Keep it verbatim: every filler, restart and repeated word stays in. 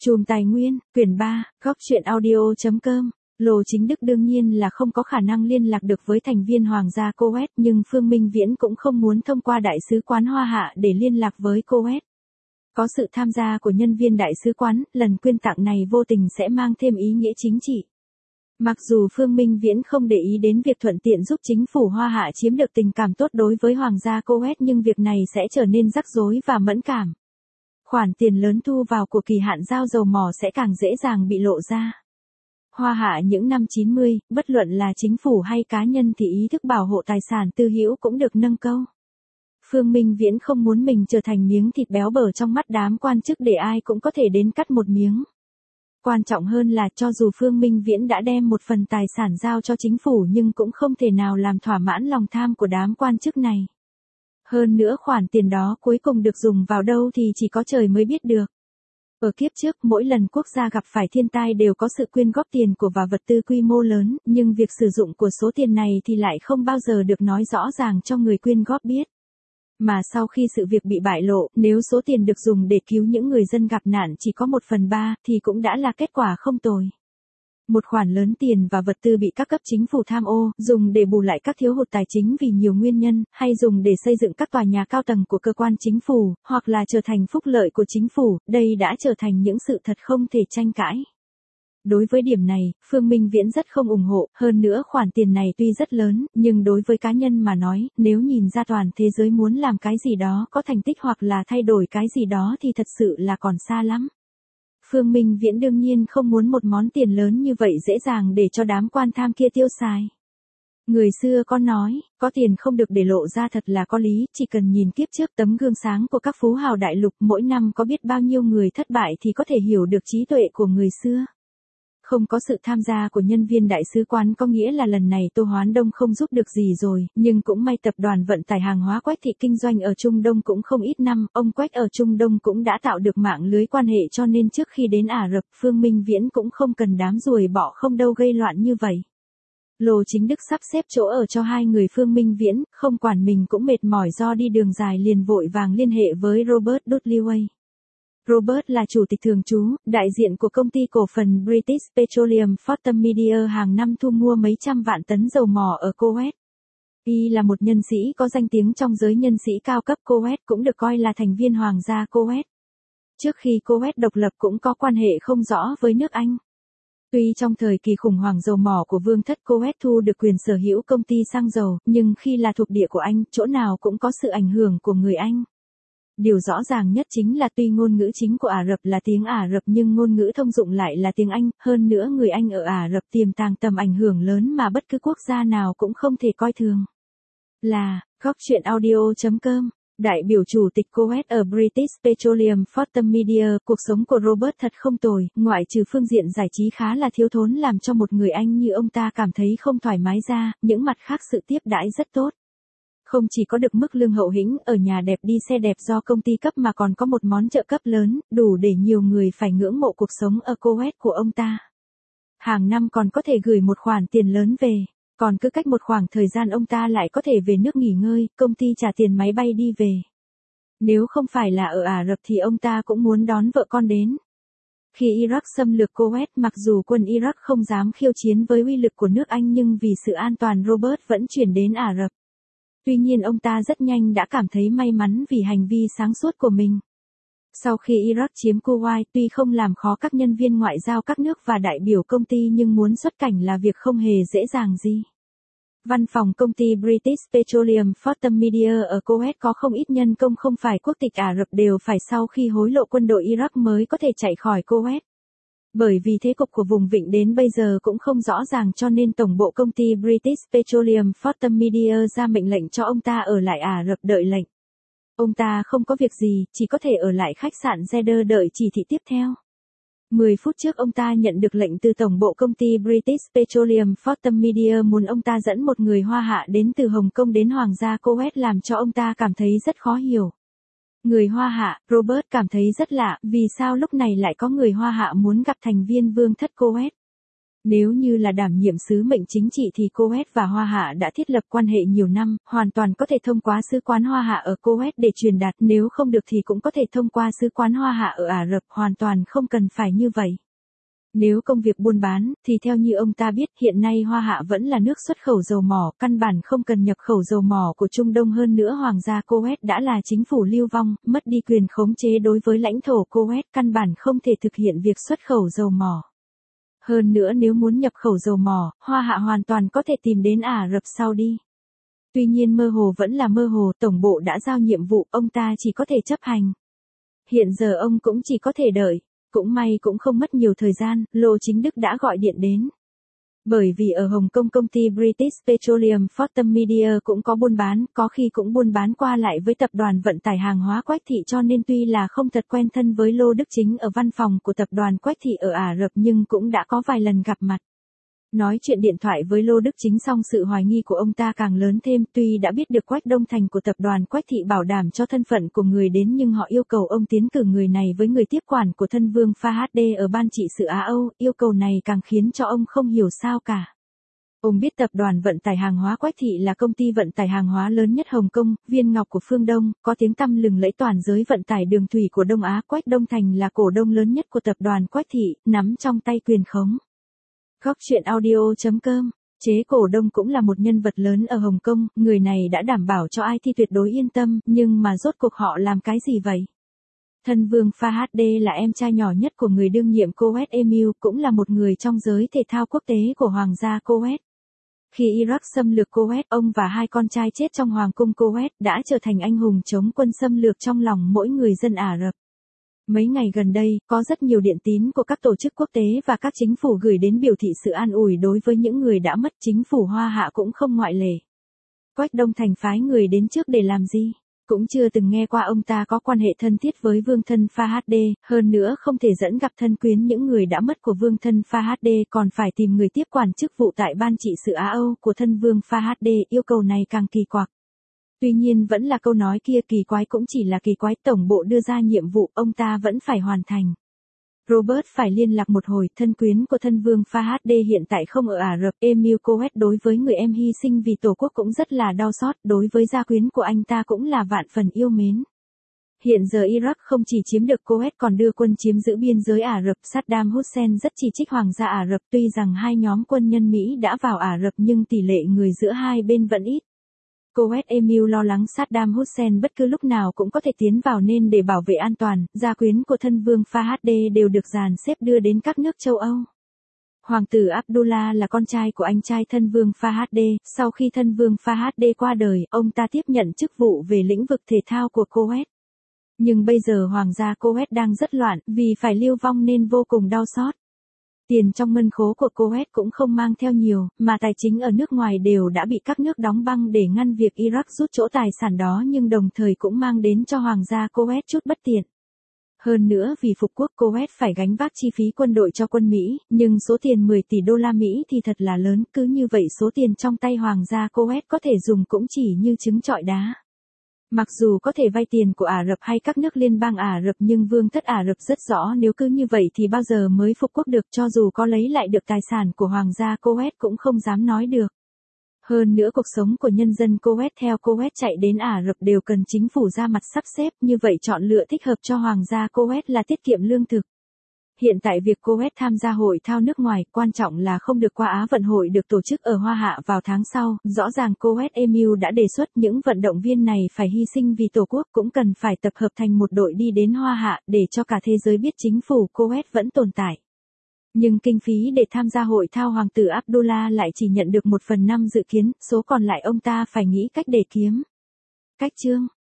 Chùm Tài Nguyên, quyển ba, góc truyện audio chấm com. Lô Chính Đức đương nhiên là không có khả năng liên lạc được với thành viên Hoàng gia Coet, nhưng Phương Minh Viễn cũng không muốn thông qua đại sứ quán Hoa Hạ để liên lạc với Coet. Có sự tham gia của nhân viên đại sứ quán, lần quyên tặng này vô tình sẽ mang thêm ý nghĩa chính trị. Mặc dù Phương Minh Viễn không để ý đến việc thuận tiện giúp chính phủ Hoa Hạ chiếm được tình cảm tốt đối với Hoàng gia Coet, nhưng việc này sẽ trở nên rắc rối và mẫn cảm. Khoản tiền lớn thu vào của kỳ hạn giao dầu mỏ sẽ càng dễ dàng bị lộ ra. Hoa Hạ những năm chín mươi, bất luận là chính phủ hay cá nhân thì ý thức bảo hộ tài sản tư hữu cũng được nâng câu. Phương Minh Viễn không muốn mình trở thành miếng thịt béo bở trong mắt đám quan chức để ai cũng có thể đến cắt một miếng. Quan trọng hơn là cho dù Phương Minh Viễn đã đem một phần tài sản giao cho chính phủ nhưng cũng không thể nào làm thỏa mãn lòng tham của đám quan chức này. Hơn nữa khoản tiền đó cuối cùng được dùng vào đâu thì chỉ có trời mới biết được. Ở kiếp trước, mỗi lần quốc gia gặp phải thiên tai đều có sự quyên góp tiền của và vật tư quy mô lớn, nhưng việc sử dụng của số tiền này thì lại không bao giờ được nói rõ ràng cho người quyên góp biết. Mà sau khi sự việc bị bại lộ, nếu số tiền được dùng để cứu những người dân gặp nạn chỉ có một phần ba thì cũng đã là kết quả không tồi. Một khoản lớn tiền và vật tư bị các cấp chính phủ tham ô, dùng để bù lại các thiếu hụt tài chính vì nhiều nguyên nhân, hay dùng để xây dựng các tòa nhà cao tầng của cơ quan chính phủ, hoặc là trở thành phúc lợi của chính phủ, đây đã trở thành những sự thật không thể tranh cãi. Đối với điểm này, Phương Minh Viễn rất không ủng hộ, hơn nữa khoản tiền này tuy rất lớn, nhưng đối với cá nhân mà nói, nếu nhìn ra toàn thế giới muốn làm cái gì đó có thành tích hoặc là thay đổi cái gì đó thì thật sự là còn xa lắm. Phương Minh Viễn đương nhiên không muốn một món tiền lớn như vậy dễ dàng để cho đám quan tham kia tiêu xài. Người xưa có nói, có tiền không được để lộ ra thật là có lý, chỉ cần nhìn kiếp trước tấm gương sáng của các phú hào đại lục mỗi năm có biết bao nhiêu người thất bại thì có thể hiểu được trí tuệ của người xưa. Không có sự tham gia của nhân viên đại sứ quán có nghĩa là lần này Tô Hoán Đông không giúp được gì rồi, nhưng cũng may tập đoàn vận tải hàng hóa Quách Thị kinh doanh ở Trung Đông cũng không ít năm, ông Quách ở Trung Đông cũng đã tạo được mạng lưới quan hệ cho nên trước khi đến Ả Rập, Phương Minh Viễn cũng không cần đám ruồi bọ không đâu gây loạn như vậy. Lô Chính Đức sắp xếp chỗ ở cho hai người Phương Minh Viễn, không quản mình cũng mệt mỏi do đi đường dài liền vội vàng liên hệ với Robert Dudley. Robert là chủ tịch thường trú, đại diện của công ty cổ phần British Petroleum Fortum Media hàng năm thu mua mấy trăm vạn tấn dầu mỏ ở Coet. Y là một nhân sĩ có danh tiếng trong giới nhân sĩ cao cấp Coet, cũng được coi là thành viên Hoàng gia Coet. Trước khi Coet độc lập cũng có quan hệ không rõ với nước Anh. Tuy trong thời kỳ khủng hoảng dầu mỏ của vương thất Coet thu được quyền sở hữu công ty xăng dầu, nhưng khi là thuộc địa của Anh, chỗ nào cũng có sự ảnh hưởng của người Anh. Điều rõ ràng nhất chính là tuy ngôn ngữ chính của Ả Rập là tiếng Ả Rập nhưng ngôn ngữ thông dụng lại là tiếng Anh, hơn nữa người Anh ở Ả Rập tiềm tàng tầm ảnh hưởng lớn mà bất cứ quốc gia nào cũng không thể coi thường. Là, góc truyện audio chấm com, đại biểu chủ tịch Coet ở British Petroleum Fortum Media, cuộc sống của Robert thật không tồi, ngoại trừ phương diện giải trí khá là thiếu thốn làm cho một người Anh như ông ta cảm thấy không thoải mái ra, những mặt khác sự tiếp đãi rất tốt. Không chỉ có được mức lương hậu hĩnh, ở nhà đẹp đi xe đẹp do công ty cấp mà còn có một món trợ cấp lớn, đủ để nhiều người phải ngưỡng mộ cuộc sống ở Coet của ông ta. Hàng năm còn có thể gửi một khoản tiền lớn về, còn cứ cách một khoảng thời gian ông ta lại có thể về nước nghỉ ngơi, công ty trả tiền máy bay đi về. Nếu không phải là ở Ả Rập thì ông ta cũng muốn đón vợ con đến. Khi Iraq xâm lược Coet, mặc dù quân Iraq không dám khiêu chiến với uy lực của nước Anh nhưng vì sự an toàn Robert vẫn chuyển đến Ả Rập. Tuy nhiên ông ta rất nhanh đã cảm thấy may mắn vì hành vi sáng suốt của mình. Sau khi Iraq chiếm Kuwait, tuy không làm khó các nhân viên ngoại giao các nước và đại biểu công ty nhưng muốn xuất cảnh là việc không hề dễ dàng gì. Văn phòng công ty British Petroleum Fortum Media ở Coet có không ít nhân công không phải quốc tịch Ả Rập đều phải sau khi hối lộ quân đội Iraq mới có thể chạy khỏi Coet. Bởi vì thế cục của vùng vịnh đến bây giờ cũng không rõ ràng cho nên tổng bộ công ty British Petroleum Fortum Media ra mệnh lệnh cho ông ta ở lại Ả Rập đợi lệnh. Ông ta không có việc gì, chỉ có thể ở lại khách sạn Jeddah đợi chỉ thị tiếp theo. mười phút trước ông ta nhận được lệnh từ tổng bộ công ty British Petroleum Fortum Media muốn ông ta dẫn một người Hoa Hạ đến từ Hồng Kông đến Hoàng gia Coet làm cho ông ta cảm thấy rất khó hiểu. Người Hoa Hạ, Robert cảm thấy rất lạ, vì sao lúc này lại có người Hoa Hạ muốn gặp thành viên vương thất Coet. Nếu như là đảm nhiệm sứ mệnh chính trị thì Kuwait và Hoa Hạ đã thiết lập quan hệ nhiều năm, hoàn toàn có thể thông qua sứ quán Hoa Hạ ở Kuwait để truyền đạt, nếu không được thì cũng có thể thông qua sứ quán Hoa Hạ ở Ả Rập, hoàn toàn không cần phải như vậy. Nếu công việc buôn bán, thì theo như ông ta biết, hiện nay Hoa Hạ vẫn là nước xuất khẩu dầu mỏ, căn bản không cần nhập khẩu dầu mỏ của Trung Đông, hơn nữa Hoàng gia Kuwait đã là chính phủ lưu vong, mất đi quyền khống chế đối với lãnh thổ Kuwait, căn bản không thể thực hiện việc xuất khẩu dầu mỏ. Hơn nữa nếu muốn nhập khẩu dầu mỏ, Hoa Hạ hoàn toàn có thể tìm đến Ả Rập Saudi. Tuy nhiên mơ hồ vẫn là mơ hồ, tổng bộ đã giao nhiệm vụ, ông ta chỉ có thể chấp hành. Hiện giờ ông cũng chỉ có thể đợi. Cũng may cũng không mất nhiều thời gian, Lô Chính Đức đã gọi điện đến. Bởi vì ở Hồng Kông công ty British Petroleum Fortum Media cũng có buôn bán, có khi cũng buôn bán qua lại với tập đoàn vận tải hàng hóa Quách Thị, cho nên tuy là không thật quen thân với Lô Đức Chính ở văn phòng của tập đoàn Quách Thị ở Ả Rập nhưng cũng đã có vài lần gặp mặt. Nói chuyện điện thoại với Lô Đức Chính xong sự hoài nghi của ông ta càng lớn thêm, tuy đã biết được Quách Đông Thành của tập đoàn Quách Thị bảo đảm cho thân phận của người đến nhưng họ yêu cầu ông tiến cử người này với người tiếp quản của thân vương Fahd ở ban trị sự Á Âu, yêu cầu này càng khiến cho ông không hiểu sao cả. Ông biết tập đoàn vận tải hàng hóa Quách Thị là công ty vận tải hàng hóa lớn nhất Hồng Kông, viên ngọc của phương Đông, có tiếng tăm lừng lẫy toàn giới vận tải đường thủy của Đông Á. Quách Đông Thành là cổ đông lớn nhất của tập đoàn Quách Thị, nắm trong tay quyền khống. Góc chuyện audio chấm com, chế cổ đông cũng là một nhân vật lớn ở Hồng Kông, người này đã đảm bảo cho ai ti tuyệt đối yên tâm, nhưng mà rốt cuộc họ làm cái gì vậy? Thân vương Fahd là em trai nhỏ nhất của người đương nhiệm Kuwait Emir, cũng là một người trong giới thể thao quốc tế của Hoàng gia Kuwait. Khi Iraq xâm lược Kuwait, ông và hai con trai chết trong Hoàng cung Kuwait đã trở thành anh hùng chống quân xâm lược trong lòng mỗi người dân Ả Rập. Mấy ngày gần đây, có rất nhiều điện tín của các tổ chức quốc tế và các chính phủ gửi đến biểu thị sự an ủi đối với những người đã mất, chính phủ Hoa Hạ cũng không ngoại lệ. Quách Đông Thành phái người đến trước để làm gì? Cũng chưa từng nghe qua ông ta có quan hệ thân thiết với vương thân Fahd, hơn nữa không thể dẫn gặp thân quyến những người đã mất của vương thân Fahd, còn phải tìm người tiếp quản chức vụ tại ban trị sự Á Âu của thân vương Fahd, yêu cầu này càng kỳ quặc. Tuy nhiên vẫn là câu nói kia, kỳ quái cũng chỉ là kỳ quái, tổng bộ đưa ra nhiệm vụ, ông ta vẫn phải hoàn thành. Robert phải liên lạc một hồi, thân quyến của thân vương Fahd hiện tại không ở Ả Rập, Emir Kuwait đối với người em hy sinh vì tổ quốc cũng rất là đau xót, đối với gia quyến của anh ta cũng là vạn phần yêu mến. Hiện giờ Iraq không chỉ chiếm được Kuwait còn đưa quân chiếm giữ biên giới Ả Rập, Saddam Hussein rất chỉ trích Hoàng gia Ả Rập, tuy rằng hai nhóm quân nhân Mỹ đã vào Ả Rập nhưng tỷ lệ người giữa hai bên vẫn ít. Kuwait Emir lo lắng Saddam Hussein bất cứ lúc nào cũng có thể tiến vào nên để bảo vệ an toàn, gia quyến của thân vương Fahd đều được dàn xếp đưa đến các nước châu Âu. Hoàng tử Abdullah là con trai của anh trai thân vương Fahd, sau khi thân vương Fahd qua đời, ông ta tiếp nhận chức vụ về lĩnh vực thể thao của Kuwait. Nhưng bây giờ Hoàng gia Kuwait đang rất loạn, vì phải lưu vong nên vô cùng đau xót. Tiền trong ngân khố của Kuwait cũng không mang theo nhiều, mà tài chính ở nước ngoài đều đã bị các nước đóng băng để ngăn việc Iraq rút chỗ tài sản đó, nhưng đồng thời cũng mang đến cho Hoàng gia Kuwait chút bất tiện. Hơn nữa vì phục quốc Kuwait phải gánh vác chi phí quân đội cho quân Mỹ, nhưng số tiền mười tỷ đô la Mỹ thì thật là lớn, cứ như vậy số tiền trong tay Hoàng gia Kuwait có thể dùng cũng chỉ như trứng trọi đá. Mặc dù có thể vay tiền của Ả Rập hay các nước liên bang Ả Rập nhưng vương thất Ả Rập rất rõ nếu cứ như vậy thì bao giờ mới phục quốc được, cho dù có lấy lại được tài sản của Hoàng gia Kuwait cũng không dám nói được. Hơn nữa cuộc sống của nhân dân Kuwait theo Kuwait chạy đến Ả Rập đều cần chính phủ ra mặt sắp xếp, như vậy chọn lựa thích hợp cho Hoàng gia Kuwait là tiết kiệm lương thực. Hiện tại việc Kuwait tham gia hội thao nước ngoài, quan trọng là không được qua Á vận hội được tổ chức ở Hoa Hạ vào tháng sau, rõ ràng Kuwait Emir đã đề xuất những vận động viên này phải hy sinh vì tổ quốc, cũng cần phải tập hợp thành một đội đi đến Hoa Hạ, để cho cả thế giới biết chính phủ Kuwait vẫn tồn tại. Nhưng kinh phí để tham gia hội thao Hoàng tử Abdullah lại chỉ nhận được một phần năm dự kiến, số còn lại ông ta phải nghĩ cách để kiếm. Cách chương